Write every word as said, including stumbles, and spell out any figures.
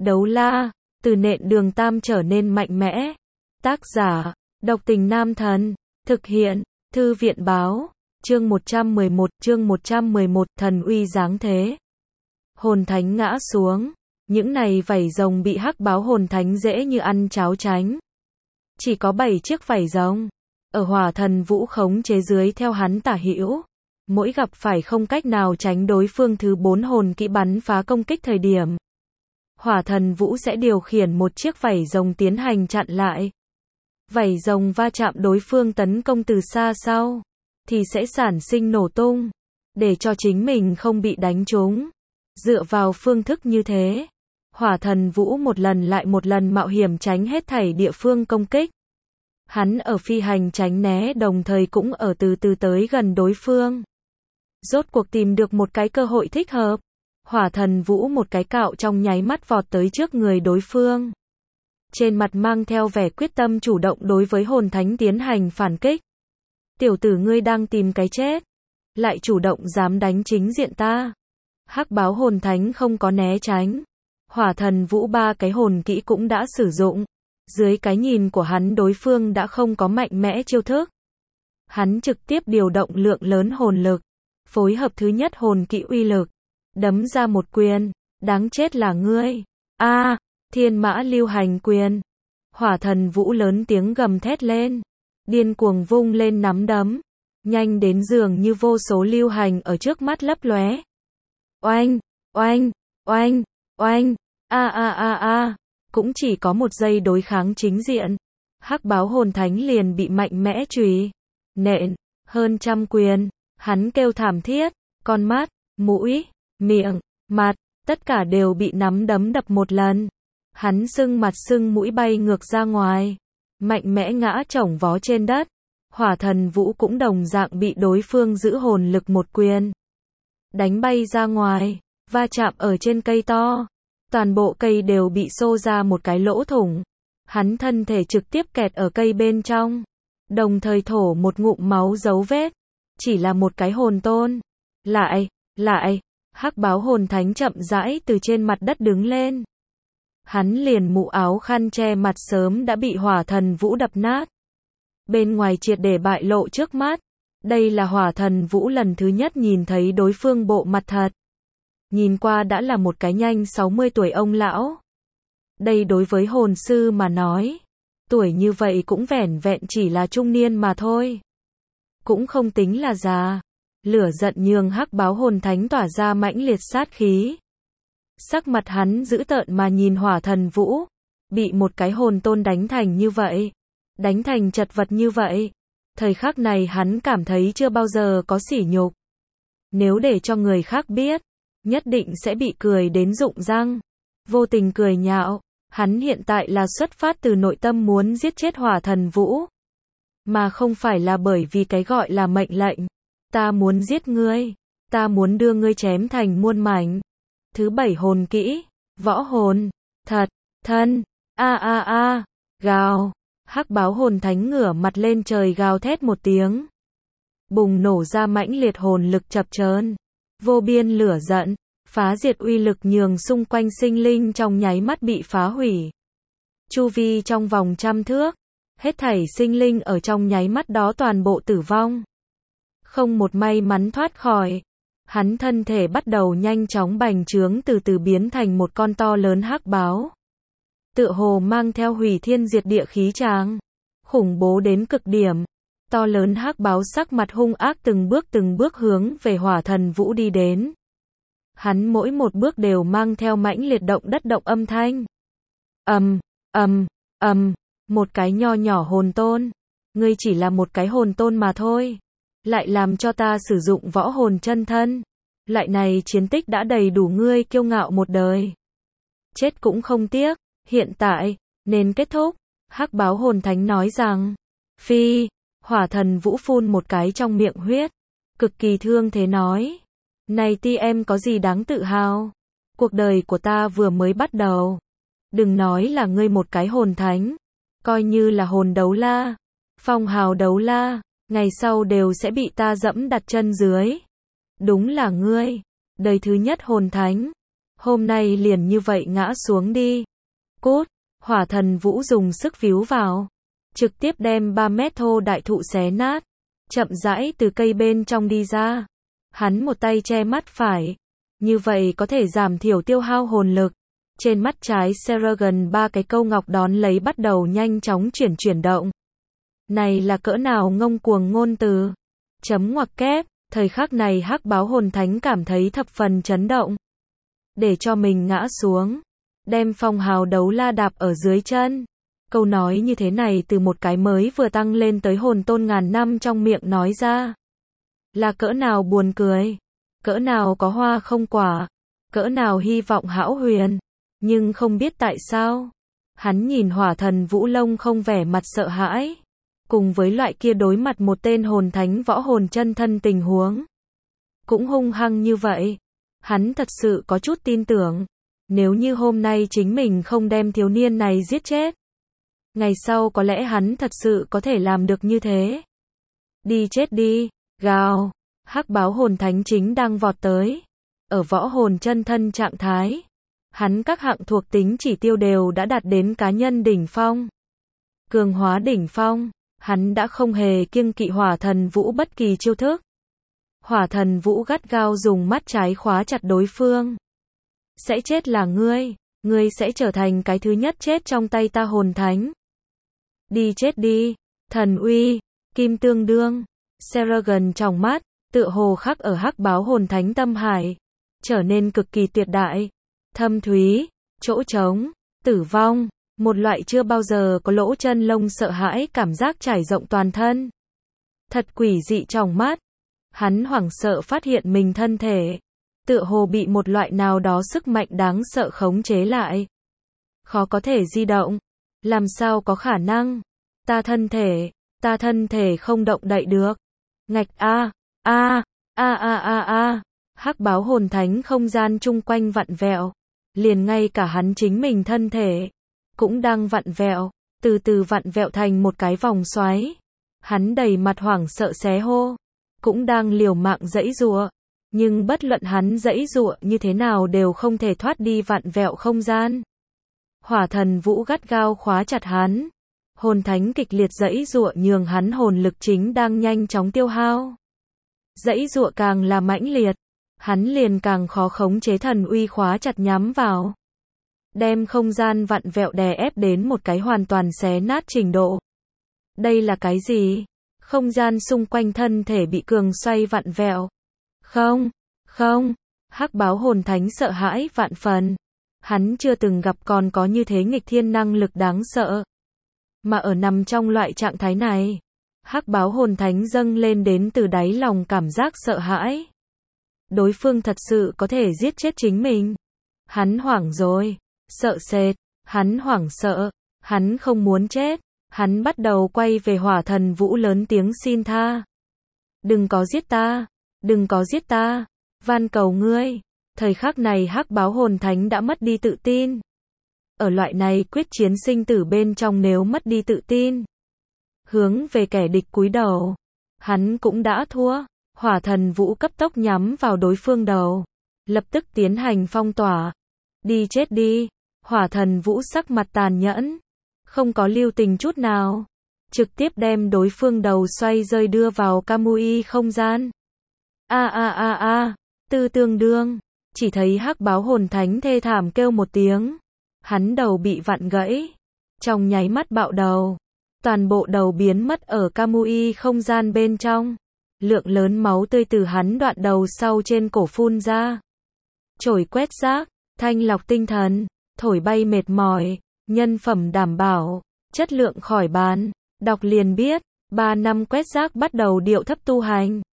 Đấu la, từ nện đường tam trở nên mạnh mẽ. Tác giả, Độc Tình Nam Thần. Thực hiện, Thư viện báo. Chương một trăm mười một, chương một trăm mười một, thần uy giáng thế. Hồn thánh ngã xuống. Những này vảy rồng bị hắc báo hồn thánh dễ như ăn cháo tránh. Chỉ có bảy chiếc vảy rồng. Ở hỏa thần vũ khống chế dưới theo hắn tả hữu. Mỗi gặp phải không cách nào tránh đối phương thứ bốn hồn kỹ bắn phá công kích thời điểm. Hỏa thần vũ sẽ điều khiển một chiếc vảy rồng tiến hành chặn lại. Vảy rồng va chạm đối phương tấn công từ xa sau, thì sẽ sản sinh nổ tung, để cho chính mình không bị đánh trúng. Dựa vào phương thức như thế, hỏa thần vũ một lần lại một lần mạo hiểm tránh hết thảy địa phương công kích. Hắn ở phi hành tránh né đồng thời cũng ở từ từ tới gần đối phương. Rốt cuộc tìm được một cái cơ hội thích hợp. Hỏa thần vũ một cái cạo trong nháy mắt vọt tới trước người đối phương. Trên mặt mang theo vẻ quyết tâm chủ động đối với hồn thánh tiến hành phản kích. Tiểu tử ngươi đang tìm cái chết, lại chủ động dám đánh chính diện ta. Hắc báo hồn thánh không có né tránh. Hỏa thần vũ ba cái hồn kỹ cũng đã sử dụng. Dưới cái nhìn của hắn đối phương đã không có mạnh mẽ chiêu thức. Hắn trực tiếp điều động lượng lớn hồn lực, phối hợp thứ nhất hồn kỹ uy lực, đấm ra một quyền. Đáng chết là ngươi. A, à, thiên mã lưu hành quyền. Hỏa thần vũ lớn tiếng gầm thét lên, điên cuồng vung lên nắm đấm, nhanh đến dường như vô số lưu hành ở trước mắt lấp lóe. Oanh, oanh, oanh, oanh, a a a a, cũng chỉ có một giây đối kháng chính diện, hắc báo hồn thánh liền bị mạnh mẽ chùy nện hơn trăm quyền. Hắn kêu thảm thiết, con mắt, mũi, miệng, mặt, tất cả đều bị nắm đấm đập một lần. Hắn sưng mặt sưng mũi bay ngược ra ngoài, mạnh mẽ ngã chổng vó trên đất. Hỏa thần vũ cũng đồng dạng bị đối phương giữ hồn lực một quyền đánh bay ra ngoài, va chạm ở trên cây to. Toàn bộ cây đều bị xô ra một cái lỗ thủng. Hắn thân thể trực tiếp kẹt ở cây bên trong, đồng thời thổ một ngụm máu dấu vết. Chỉ là một cái hồn tôn. Lại, lại, hắc báo hồn thánh chậm rãi từ trên mặt đất đứng lên. Hắn liền mũ áo khăn che mặt sớm đã bị hỏa thần vũ đập nát. Bên ngoài triệt để bại lộ trước mắt. Đây là hỏa thần vũ lần thứ nhất nhìn thấy đối phương bộ mặt thật. Nhìn qua đã là một cái nhanh sáu mươi tuổi ông lão. Đây đối với hồn sư mà nói, tuổi như vậy cũng vẻn vẹn chỉ là trung niên mà thôi. Cũng không tính là già. Lửa giận nhường hắc báo hồn thánh tỏa ra mãnh liệt sát khí. Sắc mặt hắn dữ tợn mà nhìn hỏa thần vũ. Bị một cái hồn tôn đánh thành như vậy. Đánh thành chật vật như vậy. Thời khắc này hắn cảm thấy chưa bao giờ có sỉ nhục. Nếu để cho người khác biết, nhất định sẽ bị cười đến rụng răng. Vô tình cười nhạo. Hắn hiện tại là xuất phát từ nội tâm muốn giết chết hỏa thần vũ. Mà không phải là bởi vì cái gọi là mệnh lệnh. Ta muốn giết ngươi. Ta muốn đưa ngươi chém thành muôn mảnh. Thứ bảy hồn kỹ. Võ hồn. Thật. Thân. A a a. Gào. Hắc báo hồn thánh ngửa mặt lên trời gào thét một tiếng. Bùng nổ ra mãnh liệt hồn lực chập chờn. Vô biên lửa giận. Phá diệt uy lực nhường xung quanh sinh linh trong nháy mắt bị phá hủy. Chu vi trong vòng trăm thước. Hết thảy sinh linh ở trong nháy mắt đó toàn bộ tử vong. Không một may mắn thoát khỏi. Hắn thân thể bắt đầu nhanh chóng bành trướng từ từ biến thành một con to lớn hắc báo. Tựa hồ mang theo hủy thiên diệt địa khí tràng. Khủng bố đến cực điểm. To lớn hắc báo sắc mặt hung ác từng bước từng bước hướng về hỏa thần vũ đi đến. Hắn mỗi một bước đều mang theo mãnh liệt động đất động âm thanh. Ầm, ầm, ầm. Một cái nho nhỏ hồn tôn. Ngươi chỉ là một cái hồn tôn mà thôi. Lại làm cho ta sử dụng võ hồn chân thân. Loại này chiến tích đã đầy đủ ngươi kiêu ngạo một đời. Chết cũng không tiếc. Hiện tại, nên kết thúc. Hắc báo hồn thánh nói rằng. Phi, hỏa thần vũ phun một cái trong miệng huyết. Cực kỳ thương thế nói. Này ti em có gì đáng tự hào. Cuộc đời của ta vừa mới bắt đầu. Đừng nói là ngươi một cái hồn thánh. Coi như là hồn đấu la, phong hào đấu la, ngày sau đều sẽ bị ta dẫm đặt chân dưới. Đúng là ngươi, đời thứ nhất hồn thánh. Hôm nay liền như vậy ngã xuống đi. Cút, hỏa thần vũ dùng sức víu vào. Trực tiếp đem ba mét thô đại thụ xé nát. Chậm rãi từ cây bên trong đi ra. Hắn một tay che mắt phải. Như vậy có thể giảm thiểu tiêu hao hồn lực. Trên mắt trái Seragon ba cái câu ngọc đón lấy bắt đầu nhanh chóng chuyển chuyển động. Này là cỡ nào ngông cuồng ngôn từ. Chấm ngoặc kép, thời khắc này hắc báo hồn thánh cảm thấy thập phần chấn động. Để cho mình ngã xuống. Đem phong hào đấu la đạp ở dưới chân. Câu nói như thế này từ một cái mới vừa tăng lên tới hồn tôn ngàn năm trong miệng nói ra. Là cỡ nào buồn cười. Cỡ nào có hoa không quả. Cỡ nào hy vọng hão huyền. Nhưng không biết tại sao. Hắn nhìn hỏa thần Vũ Lông không vẻ mặt sợ hãi. Cùng với loại kia đối mặt một tên hồn thánh võ hồn chân thân tình huống. Cũng hung hăng như vậy. Hắn thật sự có chút tin tưởng. Nếu như hôm nay chính mình không đem thiếu niên này giết chết. Ngày sau có lẽ hắn thật sự có thể làm được như thế. Đi chết đi, gào. Hắc báo hồn thánh chính đang vọt tới. Ở võ hồn chân thân trạng thái. Hắn các hạng thuộc tính chỉ tiêu đều đã đạt đến cá nhân đỉnh phong. Cường hóa đỉnh phong. Hắn đã không hề kiêng kỵ hỏa thần vũ bất kỳ chiêu thức. Hỏa thần vũ gắt gao dùng mắt trái khóa chặt đối phương. Sẽ chết là ngươi. Ngươi sẽ trở thành cái thứ nhất chết trong tay ta hồn thánh. Đi chết đi. Thần uy. Kim tương đương. Seragon trong mắt. Tựa hồ khắc ở hắc báo hồn thánh tâm hải. Trở nên cực kỳ tuyệt đại. Thâm thúy. Chỗ trống. Tử vong. Một loại chưa bao giờ có lỗ chân lông sợ hãi cảm giác trải rộng toàn thân. Thật quỷ dị trong mắt. Hắn hoảng sợ phát hiện mình thân thể. Tựa hồ bị một loại nào đó sức mạnh đáng sợ khống chế lại. Khó có thể di động. Làm sao có khả năng? Ta thân thể. Ta thân thể không động đậy được. Ngạch a, a, a a a a. Hắc báo hồn thánh không gian chung quanh vặn vẹo. Liền ngay cả hắn chính mình thân thể. Cũng đang vặn vẹo. Từ từ vặn vẹo thành một cái vòng xoáy. Hắn đầy mặt hoảng sợ xé hô. Cũng đang liều mạng giãy giụa. Nhưng bất luận hắn giãy giụa như thế nào đều không thể thoát đi vặn vẹo không gian. Hỏa thần vũ gắt gao khóa chặt hắn. Hồn thánh kịch liệt giãy giụa nhường hắn hồn lực chính đang nhanh chóng tiêu hao. Giãy giụa càng là mãnh liệt. Hắn liền càng khó khống chế thần uy khóa chặt nhắm vào. Đem không gian vặn vẹo đè ép đến một cái hoàn toàn xé nát trình độ. Đây là cái gì? Không gian xung quanh thân thể bị cường xoay vặn vẹo. Không, không, hắc báo hồn thánh sợ hãi vạn phần. Hắn chưa từng gặp còn có như thế nghịch thiên năng lực đáng sợ. Mà ở nằm trong loại trạng thái này, hắc báo hồn thánh dâng lên đến từ đáy lòng cảm giác sợ hãi. Đối phương thật sự có thể giết chết chính mình. Hắn hoảng rồi, sợ sệt, hắn hoảng sợ, hắn không muốn chết. Hắn bắt đầu quay về hỏa thần vũ lớn tiếng xin tha. Đừng có giết ta, đừng có giết ta, van cầu ngươi. Thời khắc này hắc báo hồn thánh đã mất đi tự tin. Ở loại này quyết chiến sinh tử bên trong nếu mất đi tự tin. Hướng về kẻ địch cúi đầu. Hắn cũng đã thua. Hỏa thần vũ cấp tốc nhắm vào đối phương đầu. Lập tức tiến hành phong tỏa. Đi chết đi. Hỏa thần vũ sắc mặt tàn nhẫn. Không có lưu tình chút nào. Trực tiếp đem đối phương đầu xoay rơi đưa vào Kamui không gian. A a a a. Tư tương đương. Chỉ thấy hắc báo hồn thánh thê thảm kêu một tiếng. Hắn đầu bị vặn gãy. Trong nháy mắt bạo đầu. Toàn bộ đầu biến mất ở Kamui không gian bên trong. Lượng lớn máu tươi từ hắn đoạn đầu sau trên cổ phun ra. Chổi quét rác. Thanh lọc tinh thần. Thổi bay mệt mỏi. Nhân phẩm đảm bảo. Chất lượng khỏi bàn. Đọc liền biết. Ba năm quét rác bắt đầu điệu thấp tu hành.